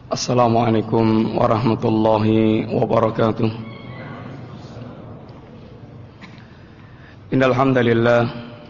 Assalamualaikum warahmatullahi wabarakatuh. Innal hamdalillah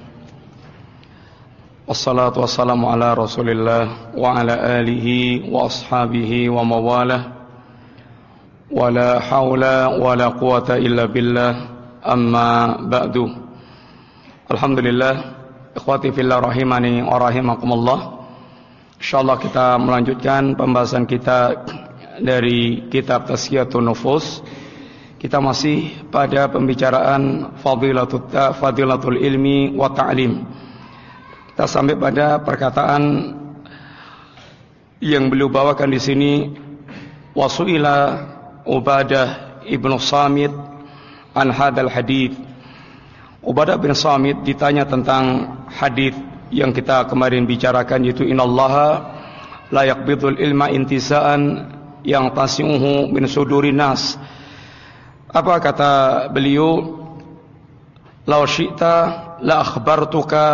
wassalatu wassalamu ala Rasulillah wa ala alihi wa ashabihi wa mawalah. Wa la haula wa la quwata illa billah. Amma ba'du. Alhamdulillah, ikhwati fillah rahimani wa rahimakumullah. InsyaAllah kita melanjutkan pembahasan kita dari kitab Tazkiyatun Nufus. Kita masih pada pembicaraan Fadilatul Ilmi wa Ta'lim. Kita sampai pada perkataan yang beliau bawakan di sini, wasu'ila Ubadah ibnu Samit an hadal hadith. Ubadah bin Samit ditanya tentang hadith yang kita kemarin bicarakan, yaitu innallaha la yaqbidul ilma intisaan yang tasi'uhu min sudurin nas. Apa kata beliau? Law syi'ta la akhbartuka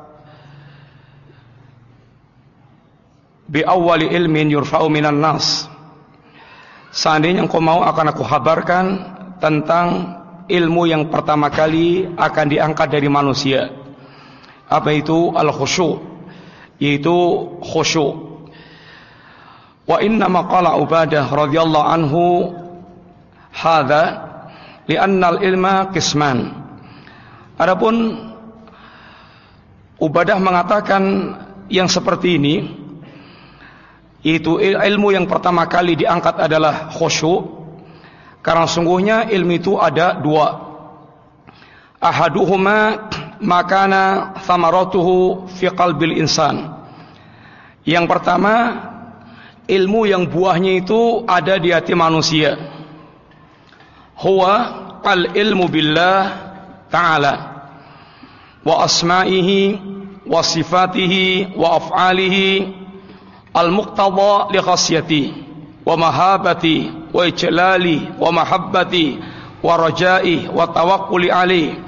bi awwali ilmin yurfa'u minan nas. Seandainya engkau mau, akan aku kabarkan tentang ilmu yang pertama kali akan diangkat dari manusia. Apa itu? Al-khusyu', yaitu khusyu'. Wa inna maqala Ubadah radhiyallahu anhu hadza li'anna al-ilma qisman. Adapun Ubadah mengatakan yang seperti ini, yaitu ilmu yang pertama kali diangkat adalah khusyu', karena sungguhnya ilmu itu ada dua. Ahaduhuma makana thamaratuhu fi qalbil insan. Yang pertama, ilmu yang buahnya itu ada di hati manusia. Huwa al-ilmu billah ta'ala wa asma'ihi wa sifatihi wa af'alihi al-muqtada li khasyati wa mahabati wa ijlali wa mahabbati wa raja'i wa tawakkuli alaihi.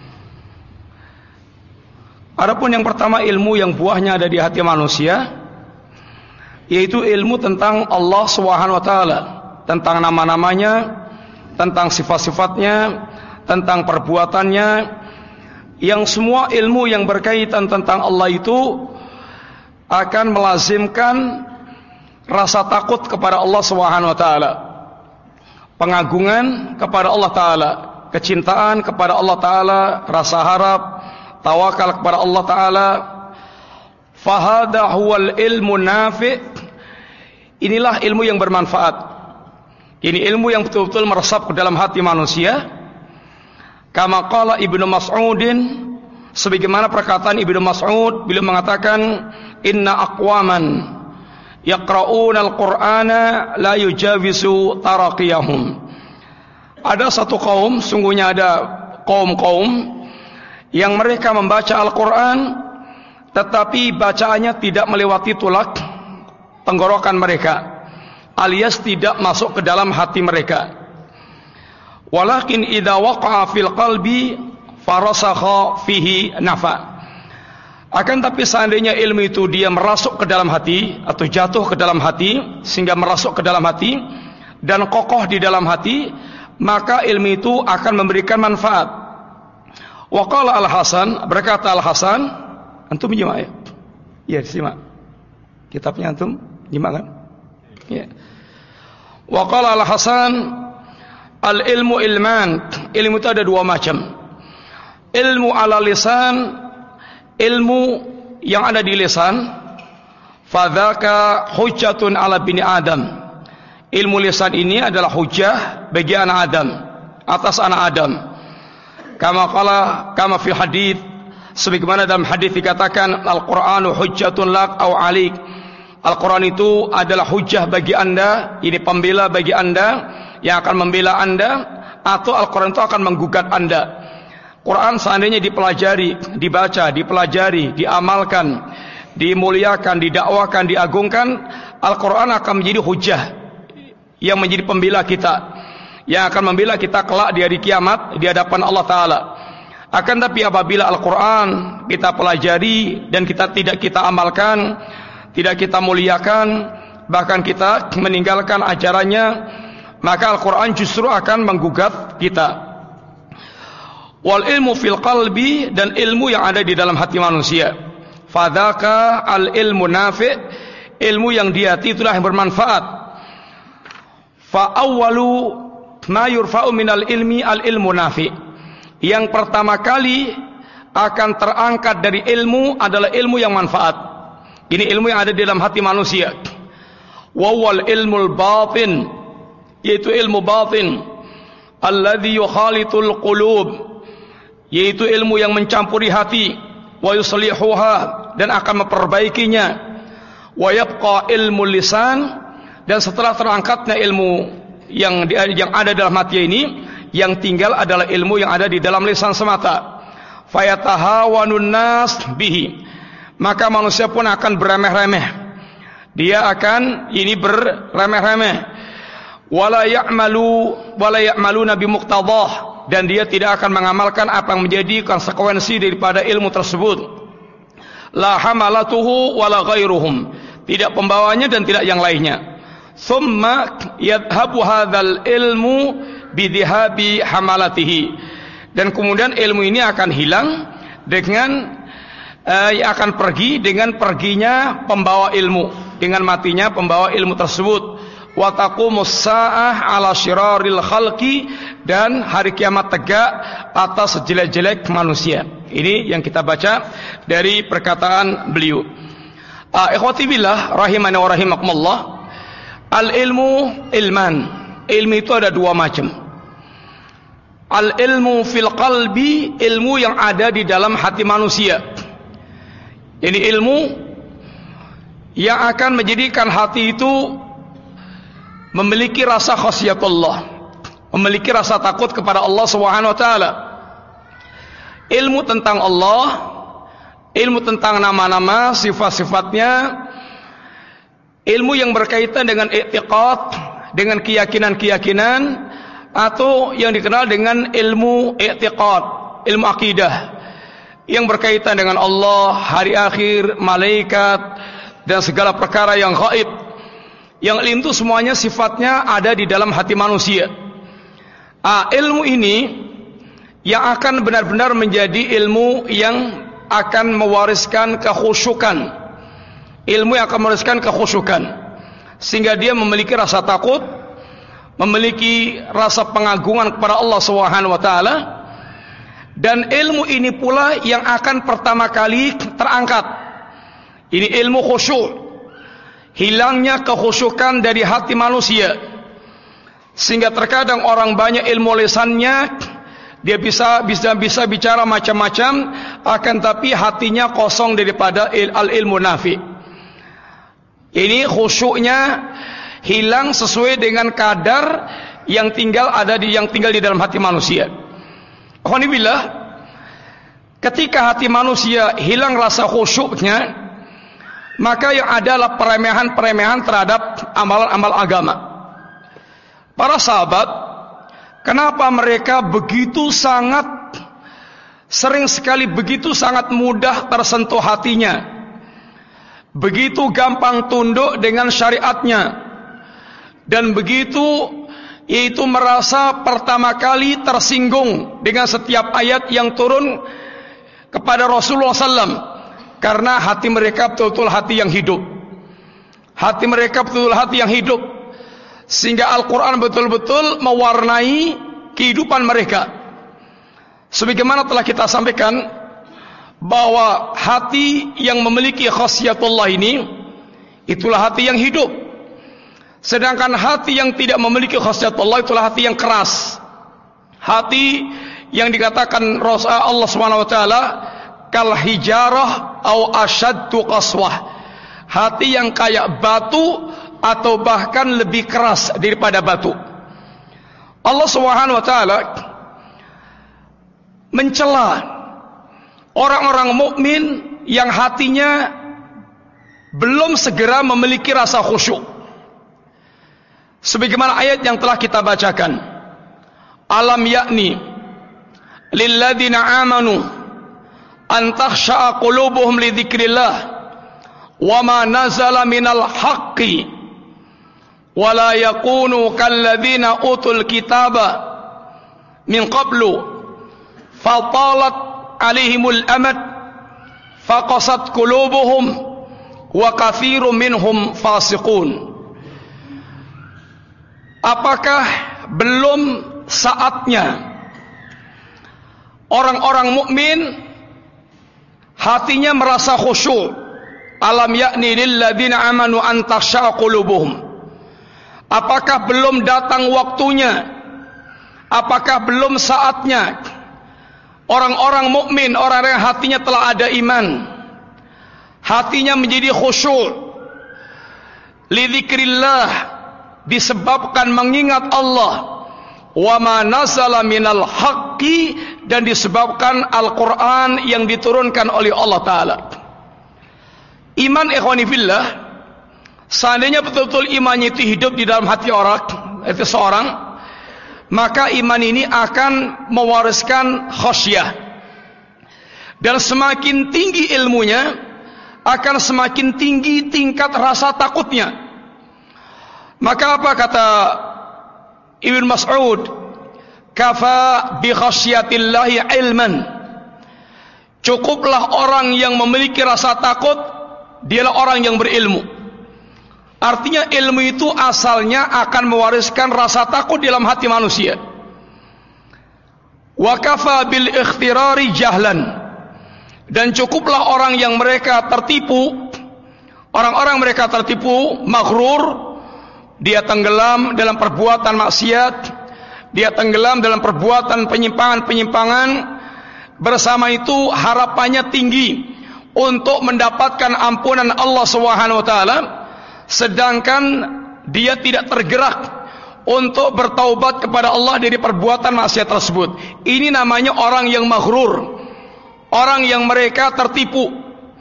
Adapun yang pertama, ilmu yang buahnya ada di hati manusia, yaitu ilmu tentang Allah Subhanahu wa taala, tentang nama-namanya, tentang sifat-sifatnya, tentang perbuatannya, yang semua ilmu yang berkaitan tentang Allah itu akan melazimkan rasa takut kepada Allah Subhanahu wa taala, pengagungan kepada Allah taala, kecintaan kepada Allah taala, rasa harap, tawakal kepada Allah taala. Fahada huwal ilmu nafi'. Inilah ilmu yang bermanfaat. Ini ilmu yang betul-betul meresap ke dalam hati manusia. Kama qala Ibnu Mas'udin, sebagaimana perkataan Ibnu Mas'ud, beliau mengatakan, inna aqwaman yaqra'una al-Qur'ana la yujawizu taraqiyahum. Ada satu kaum, sungguhnya ada kaum-kaum yang mereka membaca Al-Quran, tetapi bacaannya tidak melewati tulak tenggorokan mereka, alias tidak masuk ke dalam hati mereka. Walakin idza waqa'a fil qalbi farasakha fihi nafa. Akan tapi seandainya ilmu itu dia merasuk ke dalam hati, atau jatuh ke dalam hati, sehingga merasuk ke dalam hati dan kokoh di dalam hati, maka ilmu itu akan memberikan manfaat. Wa qala Al-Hasan, berkata Al-Hasan, antum nyimak ya? Iya, simak. Kitabnya antum nyimak kan? Ya. Wa qala Al-Hasan, al-ilmu ilman. Ilmu itu ada dua macam. Ilmu ala lisan, ilmu yang ada di lisan, fadzaka hujjatun ala bini Adam. Ilmu lisan ini adalah hujjah bagi anak Adam, atas anak Adam. Kama fi hadits, sebagaimana dalam hadis dikatakan, Al-Qur'anu hujjatun lak au alik. Al-Quran itu adalah hujjah bagi anda, ini pembela bagi anda yang akan membela anda, atau Al-Quran itu akan menggugat anda. Quran seandainya dipelajari, dibaca, dipelajari, diamalkan, dimuliakan, didakwakan, diagungkan, Al-Quran akan menjadi hujjah yang menjadi pembela kita, yang akan membela kita kelak di hari kiamat di hadapan Allah Ta'ala. Akan tapi apabila Al-Quran kita pelajari dan tidak kita amalkan, tidak kita muliakan, bahkan kita meninggalkan ajarannya, maka Al-Quran justru akan menggugat kita. Wal ilmu fil qalbi, dan ilmu yang ada di dalam hati manusia. Fadzaka al ilmu nafi', ilmu yang di hati itulah yang bermanfaat. Fa awwalu ma yurfa'u minal ilmi al ilmu nafi'. Yang pertama kali akan terangkat dari ilmu adalah ilmu yang manfaat. Ini ilmu yang ada di dalam hati manusia. Wa wal ilmul batin, yaitu ilmu batin, alladzi yukhalitul qulub, yaitu ilmu yang mencampuri hati, wa yuslihuha, dan akan memperbaikinya, wa yabqa ilmu lisan, dan setelah terangkatnya ilmu yang ada dalam hati ini, yang tinggal adalah ilmu yang ada di dalam lisan semata. Fayatahawanun nas bihi, maka manusia pun akan beremeh-remeh, dia akan ini beremeh-remeh, wala ya'maluna bimuqtadah, dan dia tidak akan mengamalkan apa yang menjadi konsekuensi daripada ilmu tersebut. La hamalatuhu wala ghairuhum, tidak pembawanya dan tidak yang lainnya. Thumma yadhhabu hadzal ilmu bidhihabi hamalatihi, dan kemudian ilmu ini akan hilang dengan akan pergi dengan perginya pembawa ilmu, dengan matinya pembawa ilmu tersebut. Wa taqumus saa'ah 'ala syiraril khalqi, dan hari kiamat tegak atas sejelek-jelek manusia. Ini yang kita baca dari perkataan beliau. Ikhwati billah rahimani wa rahimakumullah. Al ilmu ilman. Ilmu itu ada dua macam. Al ilmu fil qalbi, ilmu yang ada di dalam hati manusia. Ini ilmu yang akan menjadikan hati itu memiliki rasa khasyatullah, memiliki rasa takut kepada Allah Subhanahu wa taala. Ilmu tentang Allah, ilmu tentang nama-nama, sifat-sifatnya, ilmu yang berkaitan dengan i'tiqad, dengan keyakinan-keyakinan, atau yang dikenal dengan ilmu i'tiqad, ilmu akidah, yang berkaitan dengan Allah, hari akhir, malaikat, dan segala perkara yang gaib. Yang ilmu itu semuanya sifatnya ada di dalam hati manusia. Ilmu ini yang akan benar-benar menjadi ilmu yang akan mewariskan kekhusyukan, ilmu yang akan mewariskan kekhusyukan, sehingga dia memiliki rasa takut, memiliki rasa pengagungan kepada Allah Subhanahu wa taala. Dan ilmu ini pula yang akan pertama kali terangkat. Ini ilmu khusyuk. Hilangnya kekhusyukan dari hati manusia, sehingga terkadang orang banyak ilmu lisannya, dia bisa bicara macam-macam, akan tapi hatinya kosong daripada al-ilmu nafi. Ini khusyuknya hilang sesuai dengan kadar yang tinggal di dalam hati manusia. Alhamdulillah, ketika hati manusia hilang rasa khusyuknya, maka yang adalah peremehan-peremehan terhadap amalan-amal agama. Para sahabat, kenapa mereka begitu sangat sering sekali, begitu sangat mudah tersentuh hatinya, begitu gampang tunduk dengan syariatnya, dan begitu yaitu merasa pertama kali tersinggung dengan setiap ayat yang turun kepada Rasulullah SAW. Karena hati mereka betul-betul hati yang hidup. Hati mereka betul-betul hati yang hidup, sehingga Al-Quran betul-betul mewarnai kehidupan mereka. Sebagaimana telah kita sampaikan, bahwa hati yang memiliki khasyatullah ini, itulah hati yang hidup. Sedangkan hati yang tidak memiliki khasyatullah, itulah hati yang keras. Hati yang dikatakan Allah Subhanahu wa taala kal hijarah au asyaddu qaswah, hati yang kayak batu atau bahkan lebih keras daripada batu. Allah Subhanahu wa taala mencela orang-orang mukmin yang hatinya belum segera memiliki rasa khusyuk. Sebagaimana ayat yang telah kita bacakan, alam yakni lilladzina amanu an takhsha'a qulubuhum li dzikrillah wa ma nazala minal haqqi wala yakunu kalladzina utul kitaba min qablu fatalat alaihimul amad faqasat qulubuhum wa katsirun minhum fasiqun. Apakah belum saatnya orang-orang mukmin hatinya merasa khusyuk? Alam yakni lil ladzina amanu an takhsha qulubuhum. Apakah belum datang waktunya? Apakah belum saatnya orang-orang mukmin, orang-orang yang hatinya telah ada iman, hatinya menjadi khusyuk, li dzikrillah, disebabkan mengingat Allah, wa ma nazala minal haqqi, dan disebabkan Al-Quran yang diturunkan oleh Allah Ta'ala. Iman, ikhwani fillah, seandainya betul-betul imannya itu hidup di dalam hati orang, itu seorang, maka iman ini akan mewariskan khasyah, dan semakin tinggi ilmunya akan semakin tinggi tingkat rasa takutnya. Maka apa kata Ibnu Mas'ud, kafa bi khasyatillahi ilman, cukuplah orang yang memiliki rasa takut, dialah orang yang berilmu. Artinya ilmu itu asalnya akan mewariskan rasa takut dalam hati manusia. Wa kafa bil ikhtirari jahlan, dan cukuplah orang yang mereka tertipu, orang-orang mereka tertipu, maghrur, dia tenggelam dalam perbuatan maksiat, dia tenggelam dalam perbuatan penyimpangan-penyimpangan, bersama itu harapannya tinggi untuk mendapatkan ampunan Allah Subhanahu wa taala, sedangkan dia tidak tergerak untuk bertaubat kepada Allah dari perbuatan maksiat tersebut. Ini namanya orang yang maghrur, orang yang mereka tertipu,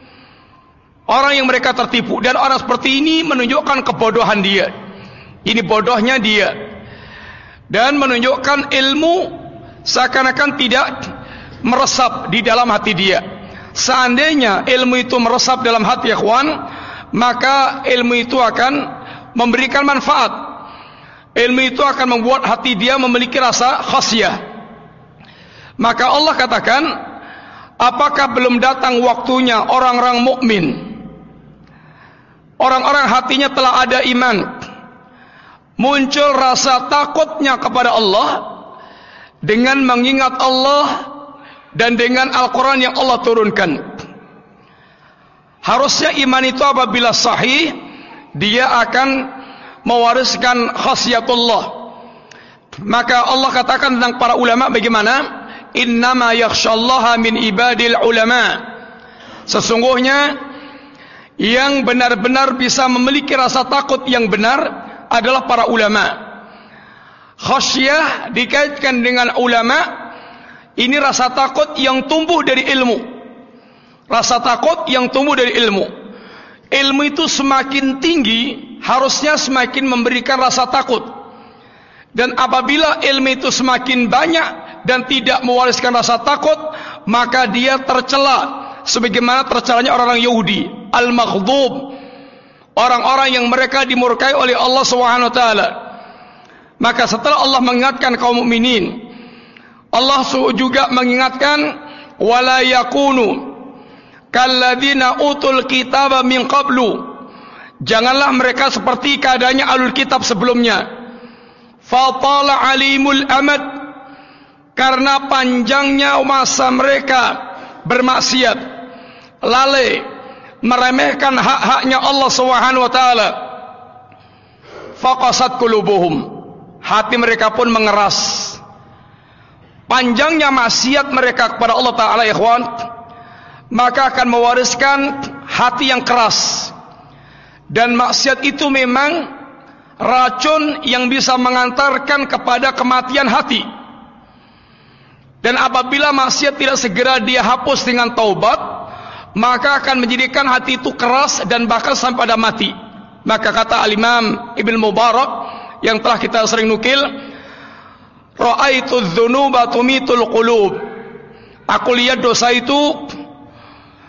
orang yang mereka tertipu. Dan orang seperti ini menunjukkan kebodohan dia, ini bodohnya dia, dan menunjukkan ilmu seakan-akan tidak meresap di dalam hati dia. Seandainya ilmu itu meresap dalam hati ikhwan, maka ilmu itu akan memberikan manfaat. Ilmu itu akan membuat hati dia memiliki rasa khasyah. Maka Allah katakan, apakah belum datang waktunya orang-orang mukmin, orang-orang hatinya telah ada iman, muncul rasa takutnya kepada Allah dengan mengingat Allah dan dengan Al-Quran yang Allah turunkan. Harusnya iman itu apabila sahih, dia akan mewariskan khasyatullah. Maka Allah katakan tentang para ulama bagaimana? Innama yakhshallaha min ibadil ulama. Sesungguhnya yang benar-benar bisa memiliki rasa takut yang benar adalah para ulama. Khasyah dikaitkan dengan ulama, ini rasa takut yang tumbuh dari ilmu. Rasa takut yang tumbuh dari ilmu. Ilmu itu semakin tinggi, harusnya semakin memberikan rasa takut. Dan apabila ilmu itu semakin banyak dan tidak mewariskan rasa takut, maka dia tercela, sebagaimana tercelanya orang-orang Yahudi, al-maghdub, orang-orang yang mereka dimurkai oleh Allah Subhanahu wa taala. Maka setelah Allah mengingatkan kaum mukminin, Allah juga mengingatkan, wala yakunu kalladzina utul kitaba min qablu, janganlah mereka seperti keadaannya alul kitab sebelumnya. Fatala alimul amad, karena panjangnya masa mereka bermaksiat, lalai, meremehkan hak-haknya Allah Subhanahu wa taala. Faqasat qulubuhum, hati mereka pun mengeras. Panjangnya maksiat mereka kepada Allah Ta'ala ikhwan, maka akan mewariskan hati yang keras. Dan maksiat itu memang racun yang bisa mengantarkan kepada kematian hati. Dan apabila maksiat tidak segera dia hapus dengan taubat, maka akan menjadikan hati itu keras dan bahkan sampai pada mati. Maka kata Al-Imam Ibn Mubarak yang telah kita sering nukil, ra'aitu dzunuba tumitul qulub, aku lihat dosa itu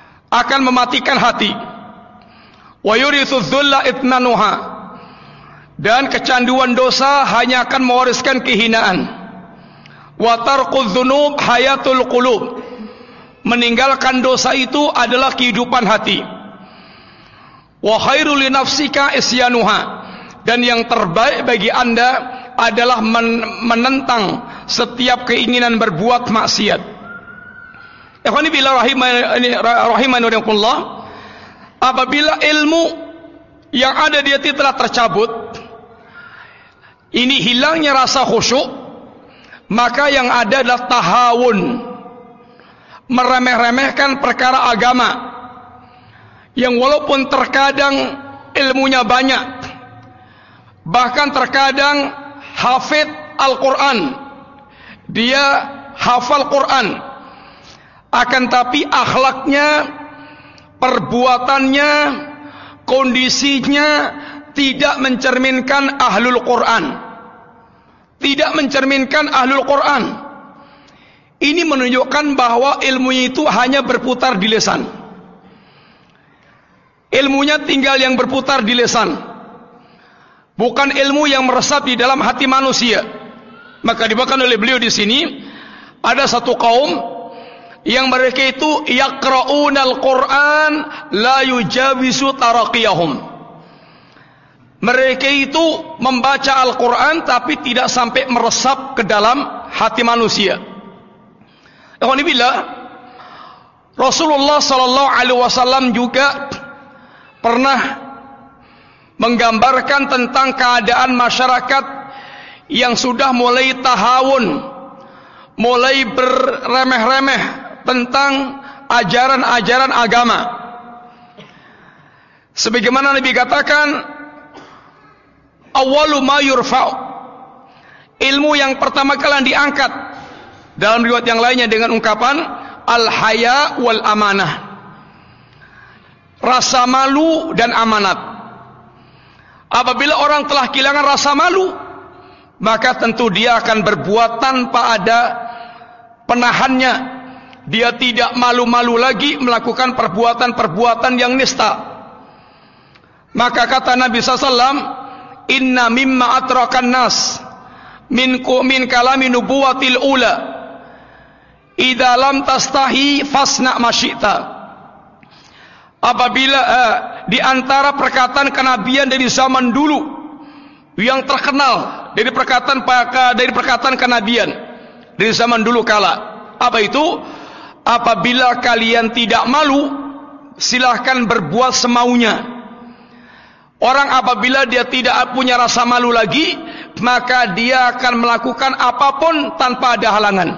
akan mematikan hati. Wa yurithu dzulla itnanuha, Dan kecanduan dosa hanya akan mewariskan kehinaan. Wa tarkudz dzunub hayatul qulub. Meninggalkan dosa itu adalah kehidupan hati. Wa khairul li nafsika isyanuha. Dan yang terbaik bagi Anda adalah menentang setiap keinginan berbuat maksiat. Ikhwani billah rahimani wa rahimakumullah. Apabila ilmu yang ada di hati telah tercabut, ini hilangnya rasa khusyuk, maka yang ada adalah tahawun, meremeh-remehkan perkara agama, yang walaupun terkadang ilmunya banyak, bahkan terkadang hafid Al-Quran, dia hafal Quran, akan tapi akhlaknya, perbuatannya, kondisinya tidak mencerminkan ahlul Quran, tidak mencerminkan ahlul Quran. Ini menunjukkan bahwa ilmunya itu hanya berputar di lisan. Ilmunya tinggal yang berputar di lisan, bukan ilmu yang meresap di dalam hati manusia. Maka dibawakan oleh beliau di sini, ada satu kaum yang mereka itu yaqra'unal Qur'an la yujawizu taraqiyahum. Mereka itu membaca Al-Quran tapi tidak sampai meresap ke dalam hati manusia. Alhamdulillah, Rasulullah sallallahu alaihi wasallam juga pernah menggambarkan tentang keadaan masyarakat yang sudah mulai tahawun, mulai berremeh-remeh tentang ajaran-ajaran agama. Sebagaimana Nabi katakan, awwalu ma yurfa'u, ilmu yang pertama kali yang diangkat, dalam riwayat yang lainnya dengan ungkapan al-haya wal amanah, rasa malu dan amanat. Apabila orang telah kehilangan rasa malu, maka tentu dia akan berbuat tanpa ada penahannya. Dia tidak malu-malu lagi melakukan perbuatan-perbuatan yang nista. Maka kata Nabi SAW, inna mimma atrakan nas min kalami nubuwatil ula idza lam tastahi fasna masyita. Apabila di antara perkataan kenabian dari zaman dulu yang terkenal dari perkataan kenabian dari zaman dulu kala, apa itu? Apabila kalian tidak malu, silahkan berbuat semaunya. Orang apabila dia tidak punya rasa malu lagi, maka dia akan melakukan apapun tanpa ada halangan.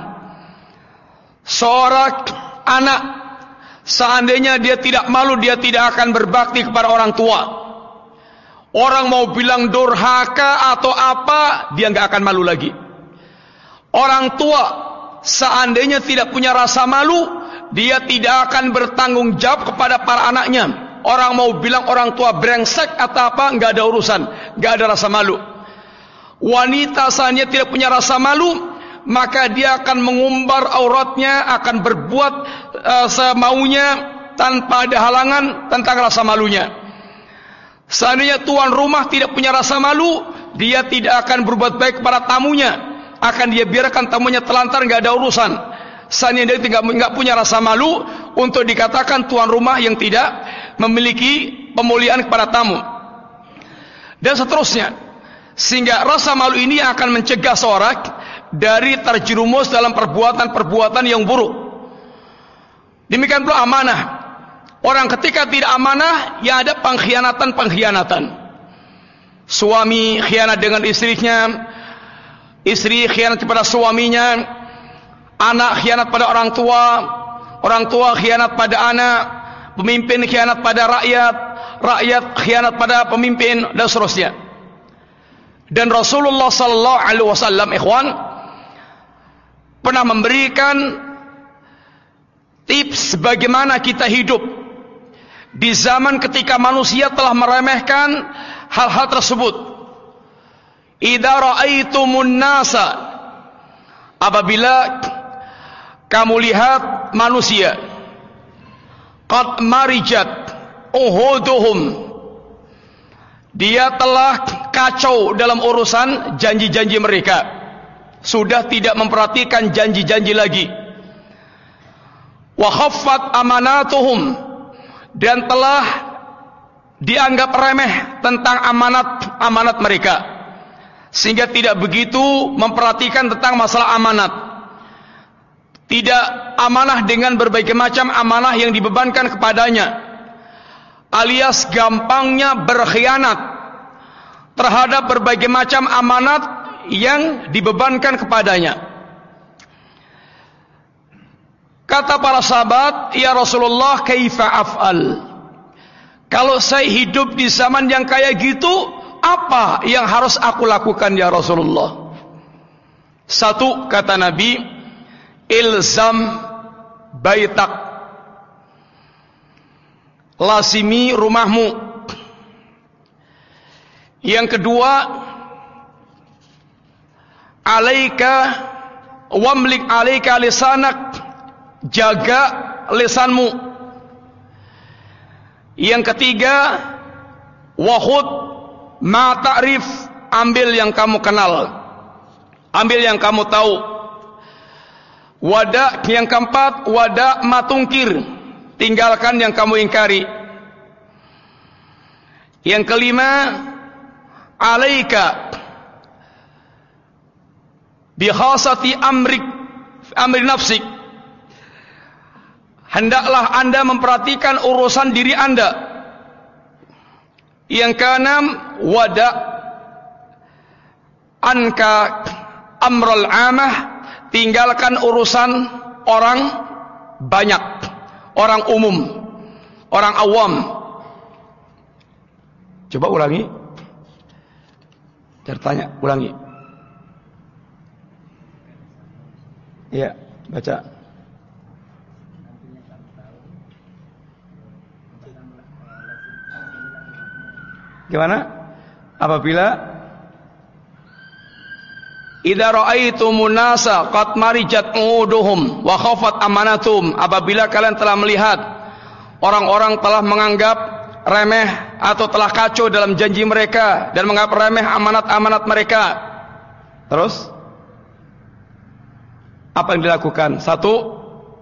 Seorang anak, seandainya dia tidak malu, dia tidak akan berbakti kepada orang tua. Orang mau bilang durhaka atau apa, dia nggak akan malu lagi. Orang tua seandainya tidak punya rasa malu, dia tidak akan bertanggung jawab kepada para anaknya. Orang mau bilang orang tua brengsek atau apa, nggak ada urusan, nggak ada rasa malu. Wanita seandainya tidak punya rasa malu, maka dia akan mengumbar auratnya, akan berbuat semaunya tanpa ada halangan tentang rasa malunya. Seandainya tuan rumah tidak punya rasa malu, dia tidak akan berbuat baik kepada tamunya, akan dia biarkan tamunya telantar, nggak ada urusan. Seandainya dia nggak punya rasa malu untuk dikatakan tuan rumah yang tidak memiliki pemuliaan kepada tamu, dan seterusnya. Sehingga rasa malu ini akan mencegah seorang dari terjerumus dalam perbuatan-perbuatan yang buruk. Demikian pula amanah. Orang ketika tidak amanah, ya ada pengkhianatan. Suami khianat dengan istrinya, istri khianat kepada suaminya, anak khianat pada orang tua khianat pada anak, pemimpin khianat pada rakyat khianat pada pemimpin, dan seterusnya. Dan Rasulullah sallallahu alaihi wasallam, ikhwan, pernah memberikan tips bagaimana kita hidup di zaman ketika manusia telah meremehkan hal-hal tersebut. Idza ra'aitumun nasa, apabila kamu lihat manusia, qad marijat uhuduhum, dia telah kacau dalam urusan janji-janji mereka. Sudah tidak memperhatikan janji-janji lagi. Wa khaffat amanatuhum, dan telah dianggap remeh tentang amanat mereka, sehingga tidak begitu memperhatikan tentang masalah amanat. Tidak amanah dengan berbagai macam amanah yang dibebankan kepadanya, alias gampangnya berkhianat terhadap berbagai macam amanat yang dibebankan kepadanya. Kata para sahabat, "Ya Rasulullah, kaifa af'al?" Kalau saya hidup di zaman yang kayak gitu, apa yang harus aku lakukan ya Rasulullah? Satu, kata Nabi, ilzam baitak, lazimi rumahmu. Yang kedua, alaika wamlik alaika lisanak, jaga lisanmu. Yang ketiga, wahud ma ta'rif, ambil yang kamu kenal, ambil yang kamu tahu. Wada, yang keempat, wada ma tungkir, tinggalkan yang kamu ingkari. Yang kelima, alaika bi khasati amri nafsik, hendaklah Anda memperhatikan urusan diri Anda. Yang keenam, wada anka amral amah, tinggalkan urusan orang banyak, orang umum, orang awam. Coba ulangi. Tanya, ulangi. Ya, baca. Gimana? Apabila idza ra'aitumun nasa qad marijat uduhum wa khafat amanatum, apabila kalian telah melihat orang-orang telah menganggap remeh atau telah kacau dalam janji mereka dan menganggap remeh amanat-amanat mereka. Terus apa yang dilakukan? Satu,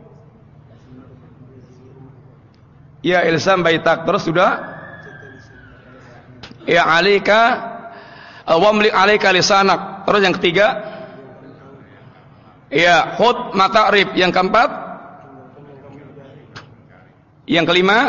ya ilzam baitak. Terus sudah, ya alika wamlik alika lisanak. Terus yang ketiga, ya hud mata'rif. Yang keempat, yang kelima,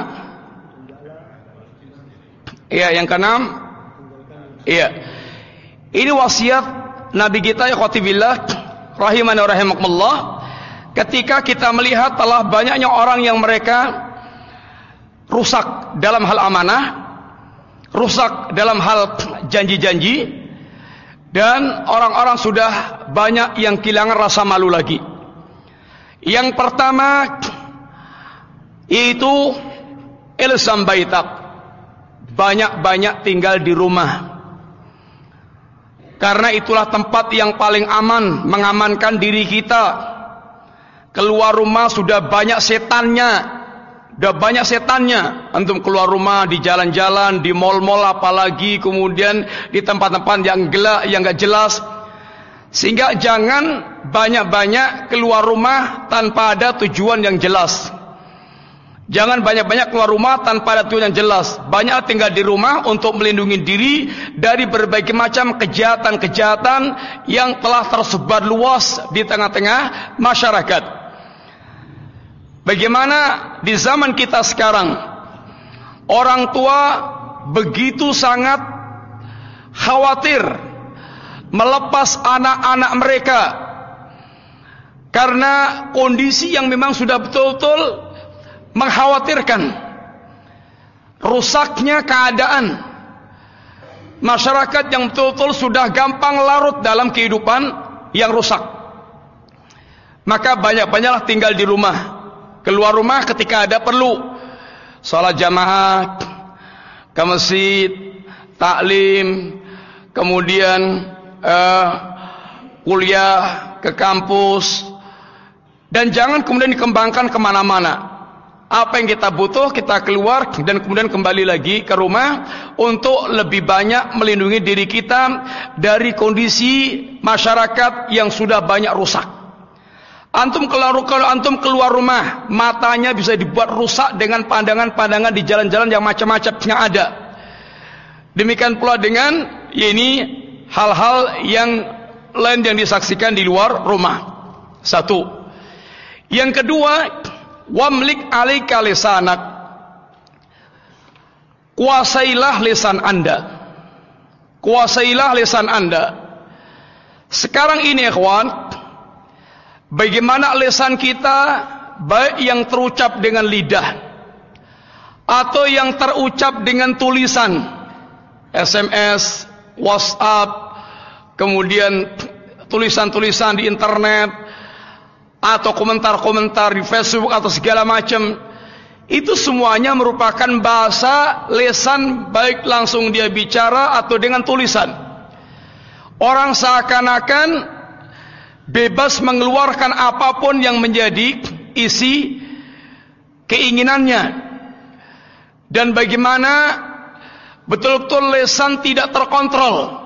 ya yang keenam, ya ini wasiat Nabi kita ya khatibillah rahimani wa rahimakumullah. Ketika kita melihat telah banyaknya orang yang mereka rusak dalam hal amanah, rusak dalam hal janji-janji, dan orang-orang sudah banyak yang kehilangan rasa malu lagi. Yang pertama yaitu ilzam baitak, banyak-banyak tinggal di rumah. Karena itulah tempat yang paling aman, mengamankan diri kita. Keluar rumah sudah banyak setannya, sudah banyak setannya. Antum keluar rumah di jalan-jalan, di mal-mal, apalagi kemudian di tempat-tempat yang gelap, yang gak jelas. Sehingga jangan banyak-banyak keluar rumah tanpa ada tujuan yang jelas. Jangan banyak-banyak keluar rumah tanpa ada tujuan yang jelas. Banyak tinggal di rumah untuk melindungi diri dari berbagai macam kejahatan-kejahatan yang telah tersebar luas di tengah-tengah masyarakat. Bagaimana di zaman kita sekarang, orang tua begitu sangat khawatir melepas anak-anak mereka karena kondisi yang memang sudah betul-betul mengkhawatirkan. Rusaknya keadaan masyarakat yang betul-betul sudah gampang larut dalam kehidupan yang rusak. Maka banyak-banyaklah tinggal di rumah. Keluar rumah ketika ada perlu, sholat jamaah, ke masjid, taklim, kemudian kuliah, ke kampus, dan jangan kemudian dikembangkan kemana-mana. Apa yang kita butuh, kita keluar dan kemudian kembali lagi ke rumah untuk lebih banyak melindungi diri kita dari kondisi masyarakat yang sudah banyak rusak. Kalau antum keluar rumah, matanya bisa dibuat rusak dengan pandangan-pandangan di jalan-jalan yang macam-macam yang ada. Demikian pula dengan hal-hal yang lain yang disaksikan di luar rumah. Satu. Yang kedua, wamlik alaika lisanak, kuasailah lisan Anda. Kuasailah lisan Anda. Sekarang ini ikhwan, bagaimana lisan kita, baik yang terucap dengan lidah atau yang terucap dengan tulisan, SMS, WhatsApp, kemudian tulisan-tulisan di internet, atau komentar-komentar di Facebook atau segala macam, itu semuanya merupakan bahasa lisan, baik langsung dia bicara atau dengan tulisan. Orang seakan-akan bebas mengeluarkan apapun yang menjadi isi keinginannya. Dan bagaimana betul-betul lisan tidak terkontrol,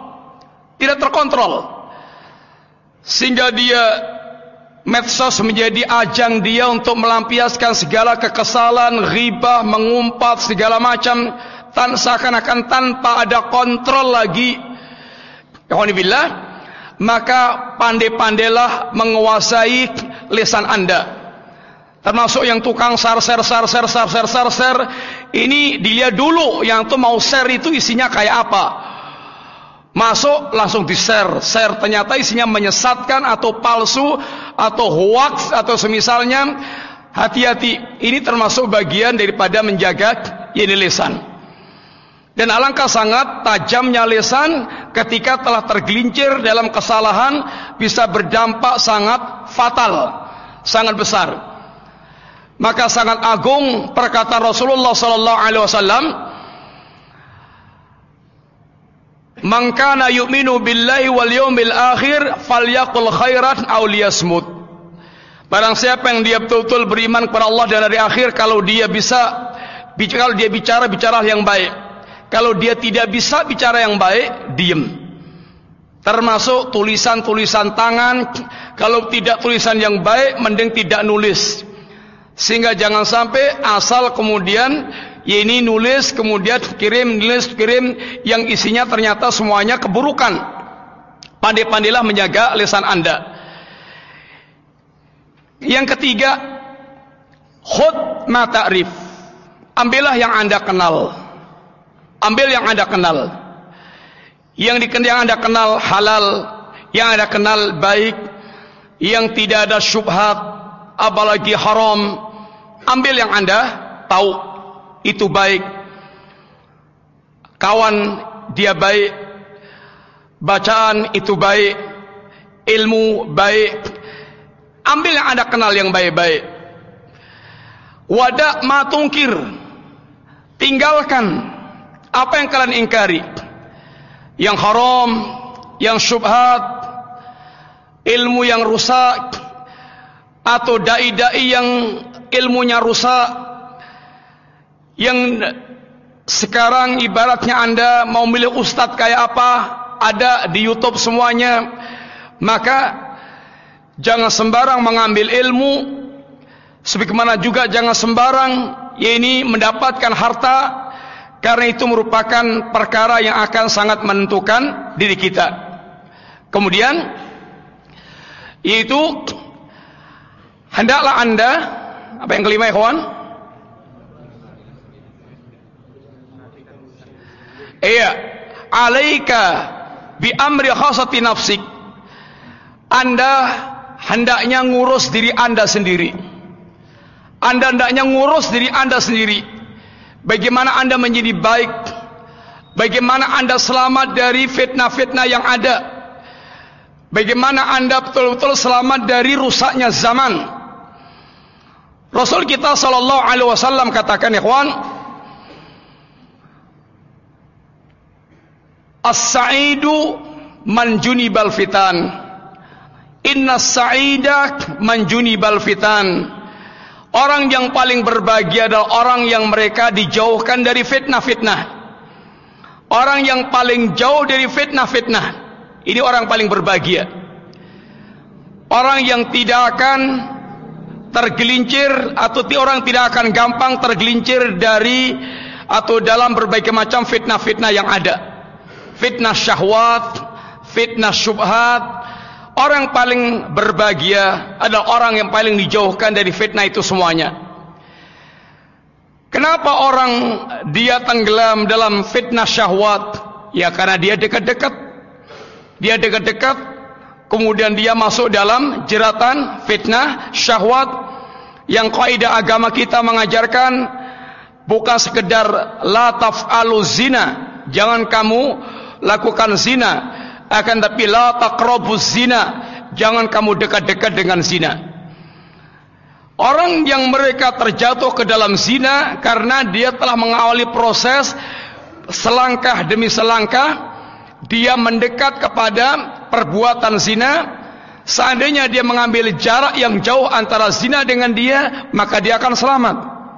sehingga dia medsos menjadi ajang dia untuk melampiaskan segala kekesalan, ghibah, mengumpat segala macam, seakan-akan tanpa ada kontrol lagi. Alhamdulillah, maka pandai-pandailah menguasai lisan Anda. Termasuk yang tukang share, ini dilihat dulu yang tuh mau share itu isinya kayak apa. Masuk langsung di-share, ternyata isinya menyesatkan atau palsu atau hoax atau semisalnya. Hati-hati, ini termasuk bagian daripada menjaga lisan. Dan alangkah sangat tajamnya lisan ketika telah tergelincir dalam kesalahan, bisa berdampak sangat fatal, sangat besar. Maka sangat agung perkataan Rasulullah sallallahu alaihi wasallam, "Man kana yu'minu billahi wal yawmil akhir falyaqul khairan aw liyasmut." Barang siapa yang dia betul-betul beriman kepada Allah dan hari akhir, kalau dia bicara yang baik. Kalau dia tidak bisa bicara yang baik, diam. Termasuk tulisan-tulisan tangan, kalau tidak tulisan yang baik, mending tidak nulis. Sehingga jangan sampai asal kemudian ini nulis, kemudian kirim, yang isinya ternyata semuanya keburukan. Pandai-pandailah menjaga lisan Anda. Yang ketiga, khud ma ta'rif. Ambillah yang Anda kenal. Ambil yang Anda kenal. Yang Anda kenal halal, yang Anda kenal baik, yang tidak ada syubhat, apalagi haram. Ambil yang Anda tahu itu baik. Kawan dia baik, bacaan itu baik, ilmu baik. Ambil yang Anda kenal yang baik-baik. Wada' ma tungkir. Tinggalkan apa yang kalian ingkari, yang haram, yang syubhat, ilmu yang rusak, atau dai-dai yang ilmunya rusak, yang sekarang ibaratnya Anda mau milih ustadz kayak apa, ada di YouTube semuanya. Maka jangan sembarang mengambil ilmu, sebagaimana juga jangan sembarang mendapatkan harta, karena itu merupakan perkara yang akan sangat menentukan diri kita. Kemudian yaitu hendaklah Anda, apa yang kelima ikhwan? Iya, alaika bi amri khasati nafsik. Anda hendaknya ngurus diri Anda sendiri. Anda hendaknya ngurus diri Anda sendiri. Bagaimana Anda menjadi baik, bagaimana Anda selamat dari fitnah-fitnah yang ada, bagaimana Anda betul-betul selamat dari rusaknya zaman. Rasul kita sallallahu alaihi wasallam katakan, ikhwan, as-sa'idu man junibal fitan. Inna sa'ida man junibal fitan. Orang yang paling berbahagia adalah orang yang mereka dijauhkan dari fitnah-fitnah. Orang yang paling jauh dari fitnah-fitnah. Ini orang paling berbahagia. Orang yang tidak akan tergelincir atau orang tidak akan gampang tergelincir dari atau dalam berbagai macam fitnah-fitnah yang ada. Fitnah syahwat, fitnah syubhat. Orang paling berbahagia adalah orang yang paling dijauhkan dari fitnah itu semuanya. Kenapa orang dia tenggelam dalam fitnah syahwat? Ya karena dia dekat-dekat. Dia dekat-dekat, kemudian dia masuk dalam jeratan fitnah syahwat yang kaidah agama kita mengajarkan bukan sekedar la taf'alu zina, jangan kamu lakukan zina, akan tapi la taqrabuz zina, jangan kamu dekat-dekat dengan zina. Orang yang mereka terjatuh ke dalam zina karena dia telah mengawali proses selangkah demi selangkah, dia mendekat kepada perbuatan zina. Seandainya dia mengambil jarak yang jauh antara zina dengan dia, maka dia akan selamat.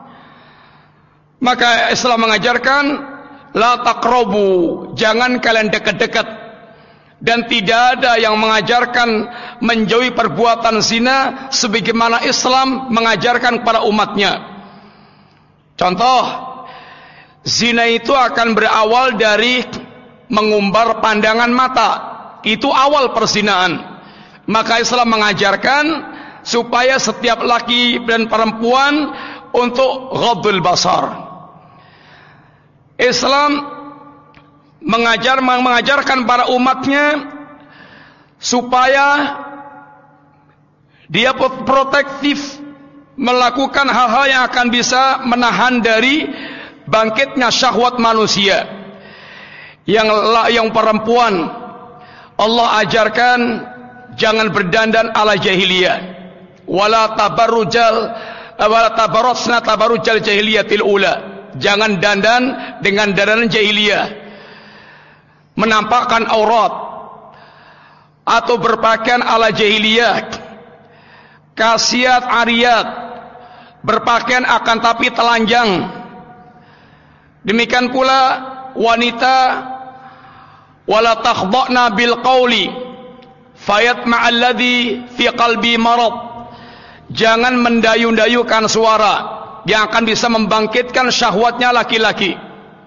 Maka Islam mengajarkan la taqrabu, jangan kalian dekat-dekat. Dan tidak ada yang mengajarkan menjauhi perbuatan zina sebagaimana Islam mengajarkan kepada umatnya. Contoh, zina itu akan berawal dari mengumbar pandangan mata. Itu awal perzinaan. Maka Islam mengajarkan supaya setiap laki dan perempuan untuk ghaddul basar. Islam mengajarkan para umatnya supaya dia protektif melakukan hal-hal yang akan bisa menahan dari bangkitnya syahwat manusia. Yang perempuan Allah ajarkan jangan berdandan ala jahiliyah, wala tabarrujna tabarrujal jahiliyatil ula, jangan dandan dengan dandanan jahiliyah, menampakkan aurat atau berpakaian ala jahiliyah, kasiyat ariyat, berpakaian akan tapi telanjang. Demikian pula wanita wala takhda'na bil qawli fayatma'a alladhi fi qalbi marad, jangan mendayu-dayukan suara yang akan bisa membangkitkan syahwatnya laki-laki.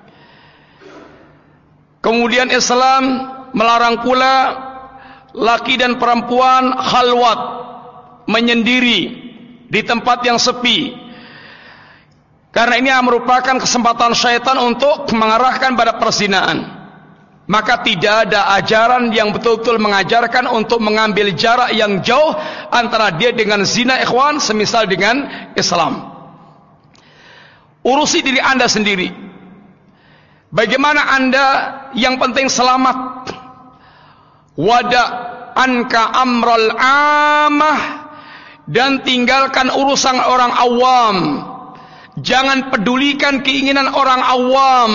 Kemudian Islam melarang pula laki dan perempuan khalwat, menyendiri di tempat yang sepi, karena ini merupakan kesempatan syaitan untuk mengarahkan pada perzinaan. Maka tidak ada ajaran yang betul-betul mengajarkan untuk mengambil jarak yang jauh antara dia dengan zina, ikhwan, semisal dengan Islam. Urusi diri Anda sendiri. Bagaimana Anda yang penting selamat. Wada anka amral amah, dan tinggalkan urusan orang awam. Jangan pedulikan keinginan orang awam.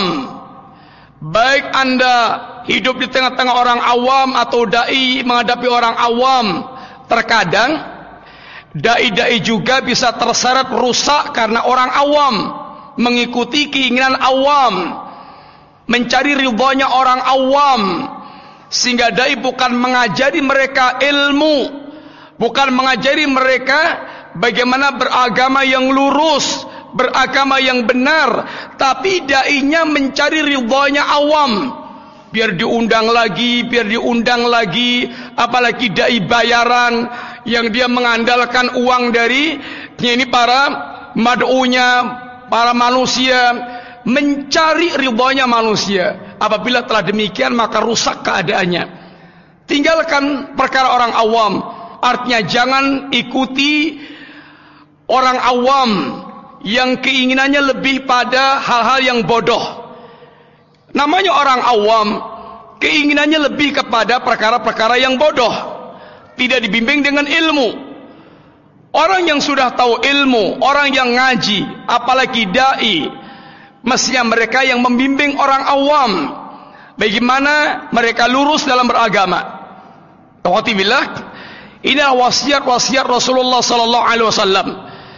Baik Anda hidup di tengah-tengah orang awam atau dai menghadapi orang awam, terkadang dai-dai juga bisa terseret rusak karena orang awam mengikuti keinginan awam, mencari ridhonya orang awam, sehingga dai bukan mengajari mereka ilmu, bukan mengajari mereka bagaimana beragama yang lurus, beragama yang benar, tapi dai-nya mencari ridhonya awam, biar diundang lagi, apalagi dai bayaran yang dia mengandalkan uang dari ini para mad'unya, para manusia, mencari ridhonya manusia. Apabila telah demikian maka rusak keadaannya. Tinggalkan perkara orang awam, artinya jangan ikuti orang awam yang keinginannya lebih pada hal-hal yang bodoh. Namanya orang awam, keinginannya lebih kepada perkara-perkara yang bodoh, tidak dibimbing dengan ilmu. Orang yang sudah tahu ilmu, orang yang ngaji, apalagi dai, mestinya mereka yang membimbing orang awam bagaimana mereka lurus dalam beragama. Alhamdulillah, inilah wasiat-wasiat Rasulullah sallallahu alaihi wasallam.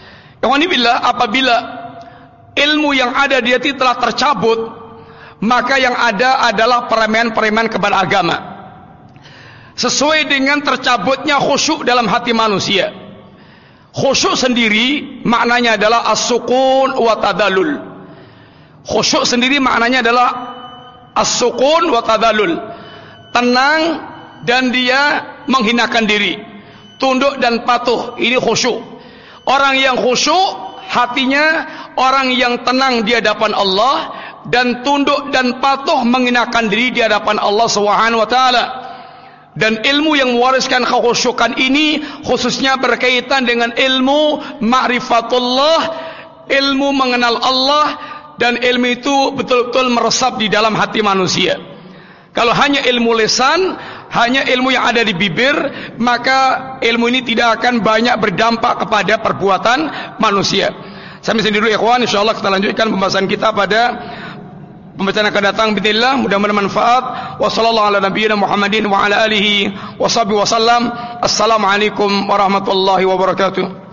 Ikhwanibillah, apabila ilmu yang ada di hati telah tercabut, maka yang ada adalah peremen-peremen kepada agama. Sesuai dengan tercabutnya khusyuk dalam hati manusia. Khusyuk sendiri maknanya adalah as-sukun wa tadallul. Khusyuk sendiri maknanya adalah as-sukun wa tadallul. Tenang dan dia menghinakan diri. Tunduk dan patuh, ini khusyuk. Orang yang khusyuk hatinya, orang yang tenang di hadapan Allah dan tunduk dan patuh menghinakan diri di hadapan Allah Subhanahu wa taala. Dan ilmu yang mewariskan kekhusyukan ini khususnya berkaitan dengan ilmu ma'rifatullah, ilmu mengenal Allah, dan ilmu itu betul-betul meresap di dalam hati manusia. Kalau hanya ilmu lisan, hanya ilmu yang ada di bibir, maka ilmu ini tidak akan banyak berdampak kepada perbuatan manusia. Sampai sini dulu ikhwan, insyaallah kita lanjutkan pembahasan kita pada pembacaan akan datang bismillah, mudah-mudahan manfaat. Wassallallahu ala nabiyina Muhammadin wa ala alihi washabihi wasallam. Assalamualaikum warahmatullahi wabarakatuh.